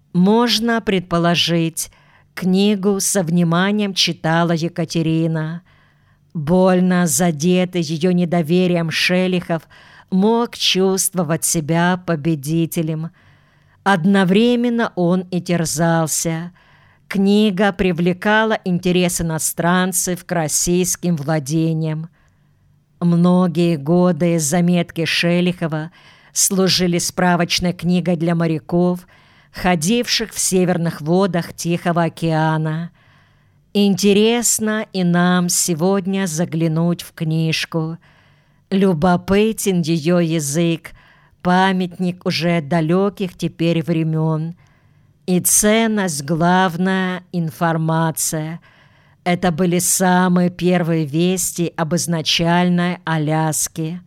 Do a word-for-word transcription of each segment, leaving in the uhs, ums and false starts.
Можно предположить, книгу со вниманием читала Екатерина. Больно задетый ее недоверием Шелихов мог чувствовать себя победителем. Одновременно он и терзался. Книга привлекала интерес иностранцев к российским владениям. Многие годы заметки Шелихова служили справочной книгой для моряков, ходивших в северных водах Тихого океана. Интересно и нам сегодня заглянуть в книжку. Любопытен ее язык, памятник уже далеких теперь времен. И ценность главная — информация. Это были самые первые вести об изначальной Аляске.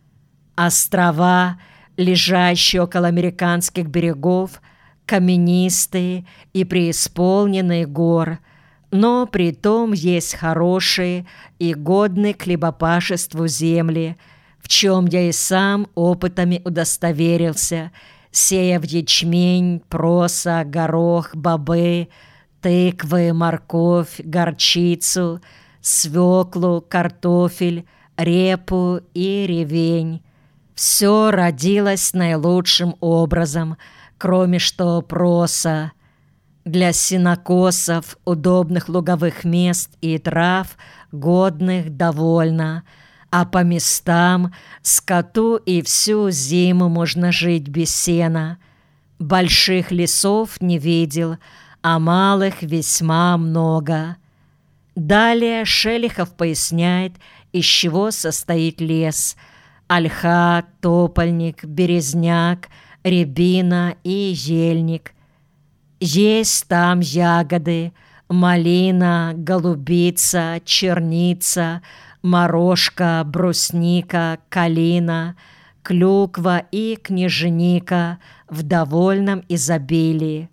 Острова, лежащие около американских берегов, каменистые и преисполненные гор, но при том есть хорошие и годные к хлебопашеству земли, в чем я и сам опытами удостоверился, сея в ячмень, проса, горох, бобы, тыквы, морковь, горчицу, свеклу, картофель, репу и ревень. Все родилось наилучшим образом, кроме что проса. Для сенокосов, удобных луговых мест и трав, годных довольно, а по местам скоту и всю зиму можно жить без сена. Больших лесов не видел, а малых весьма много. Далее Шелихов поясняет, из чего состоит лес: ольха, топольник, березняк, рябина и ельник. Есть там ягоды: малина, голубица, черница, морожка, брусника, калина, клюква и княжника в довольном изобилии.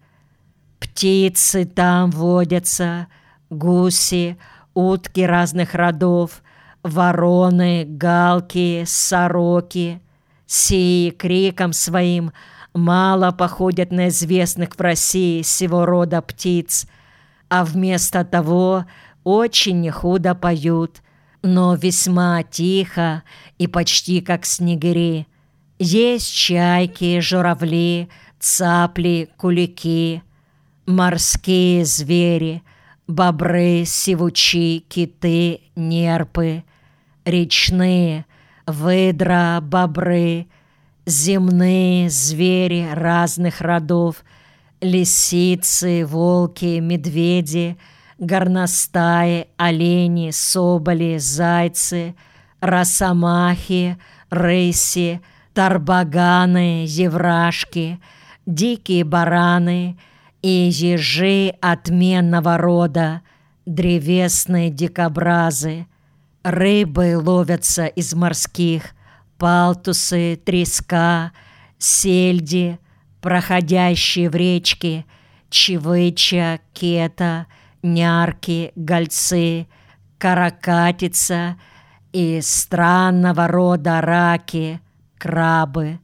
Птицы там водятся: гуси, утки разных родов, вороны, галки, сороки. Сии криком своим мало походят на известных в России сего рода птиц, а вместо того очень не худо поют, но весьма тихо и почти как снегири. Есть чайки, журавли, цапли, кулики, морские звери, бобры, сивучи, киты, нерпы, речные, выдра, бобры, земные звери разных родов, лисицы, волки, медведи, горностаи, олени, соболи, зайцы, росомахи, рыси, тарбаганы, еврашки, дикие бараны и ежи отменного рода, древесные дикобразы. Рыбы ловятся из морских: палтусы, треска, сельди, проходящие в речке, чевыча, кета, нярки, гольцы, каракатица и странного рода раки, крабы.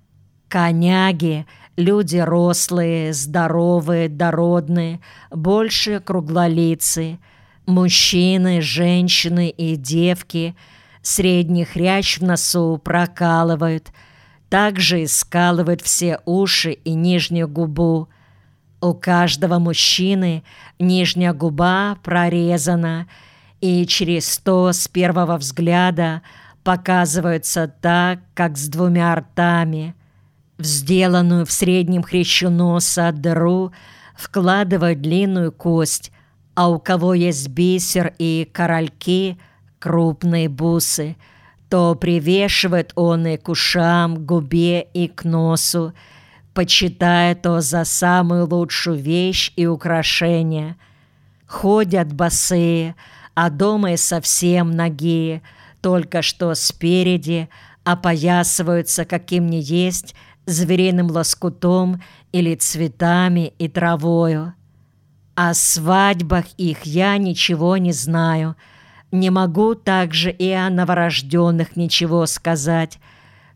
Коняги — люди рослые, здоровые, дородные, больше круглолицы. Мужчины, женщины и девки средний хрящ в носу прокалывают, также скалывают все уши и нижнюю губу. У каждого мужчины нижняя губа прорезана, и через то с первого взгляда показываются так, как с двумя ртами. В сделанную в среднем хрящу носа дыру вкладывают длинную кость, а у кого есть бисер и корольки, крупные бусы, то привешивает он и к ушам, к губе и к носу, почитая то за самую лучшую вещь и украшение. Ходят босые, а дома и совсем нагие, только что спереди опоясываются каким ни есть звериным лоскутом или цветами и травою. О свадьбах их я ничего не знаю, не могу также и о новорожденных ничего сказать,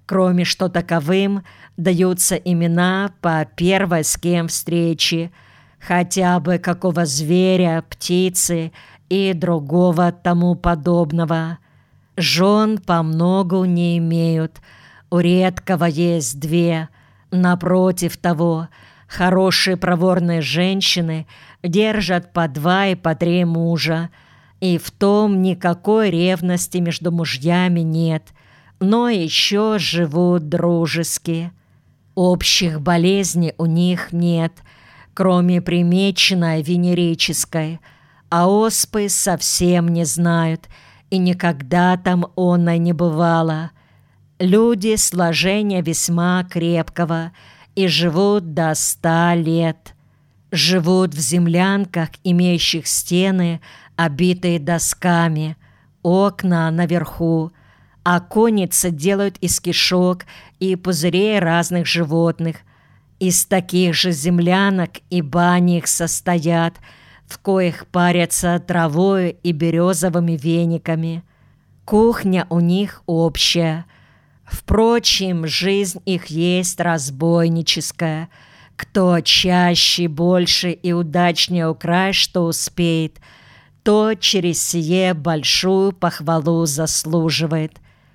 кроме что таковым даются имена по первой с кем встречи, хотя бы какого зверя, птицы и другого тому подобного. Жен по многу не имеют, у редкого есть две. Напротив того, хорошие проворные женщины держат по два и по три мужа, и в том никакой ревности между мужьями нет, но еще живут дружески. Общих болезней у них нет, кроме примеченной венерической, а оспы совсем не знают, и никогда там оной не бывало. Люди сложения весьма крепкого и живут до ста лет. Живут в землянках, имеющих стены, обитые досками, окна наверху, а конницы делают из кишок и пузырей разных животных. Из таких же землянок и бани их состоят, в коих парятся травою и березовыми вениками. Кухня у них общая. Впрочем, жизнь их есть разбойническая. Кто чаще, больше и удачнее украсть, что успеет, то через сие большую похвалу заслуживает.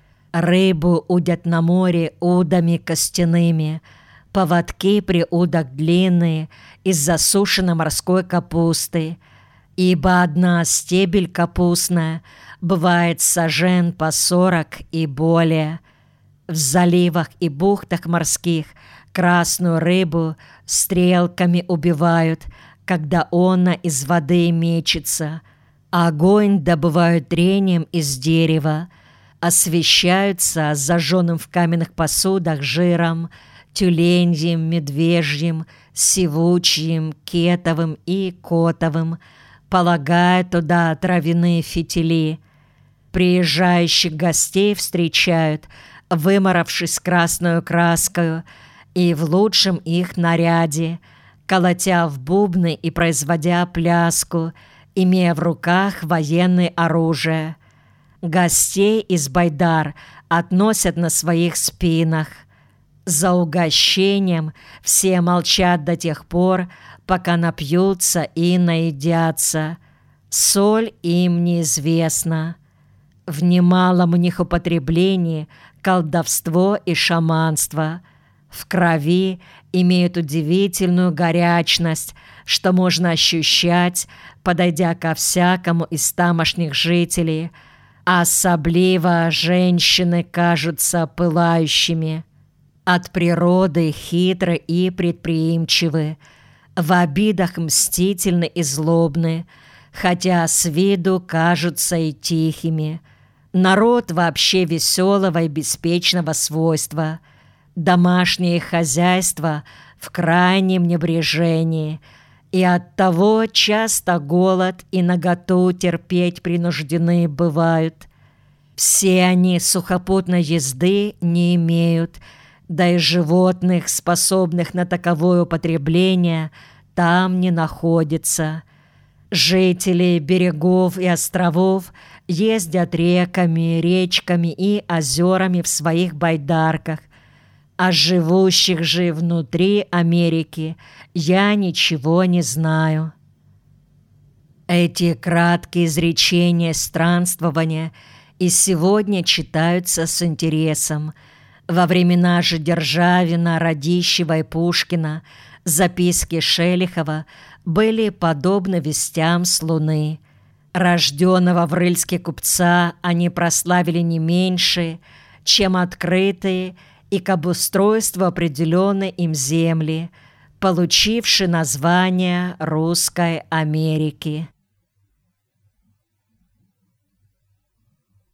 Рыбу удят на море удами костяными, поводки при удах длинные из засушенной морской капусты, ибо одна стебель капустная бывает сажен по сорок и более. В заливах и бухтах морских красную рыбу стрелками убивают, когда она из воды мечется. Огонь добывают трением из дерева, освещаются зажженным в каменных посудах жиром, тюленьим, медвежьим, сивучьим, кетовым и котовым, полагая туда травяные фитили. Приезжающих гостей встречают, выморавшись красную краскою, и в лучшем их наряде, колотя в бубны и производя пляску, имея в руках военное оружие. Гостей из байдар относят на своих спинах. За угощением все молчат до тех пор, пока напьются и наедятся. Соль им неизвестна. В немалом у них употреблении колдовство и шаманство. В крови имеют удивительную горячность, что можно ощущать, подойдя ко всякому из тамошних жителей. Особливо женщины кажутся пылающими. От природы хитры и предприимчивы, в обидах мстительны и злобны, хотя с виду кажутся и тихими. Народ вообще веселого и беспечного свойства. Домашнее хозяйство в крайнем небрежении, и оттого часто голод и наготу терпеть принуждены бывают. Все они сухопутной езды не имеют, да и животных, способных на таковое употребление, там не находится. Жители берегов и островов ездят реками, речками и озерами в своих байдарках, о живущих же внутри Америки я ничего не знаю. Эти краткие изречения странствования и сегодня читаются с интересом. Во времена же Державина, Радищева и Пушкина записки Шелихова были подобны вестям с Луны. Рожденного в Рыльске купца они прославили не меньше, чем открытые и к обустройству определенной им земли, получившие название Русской Америки.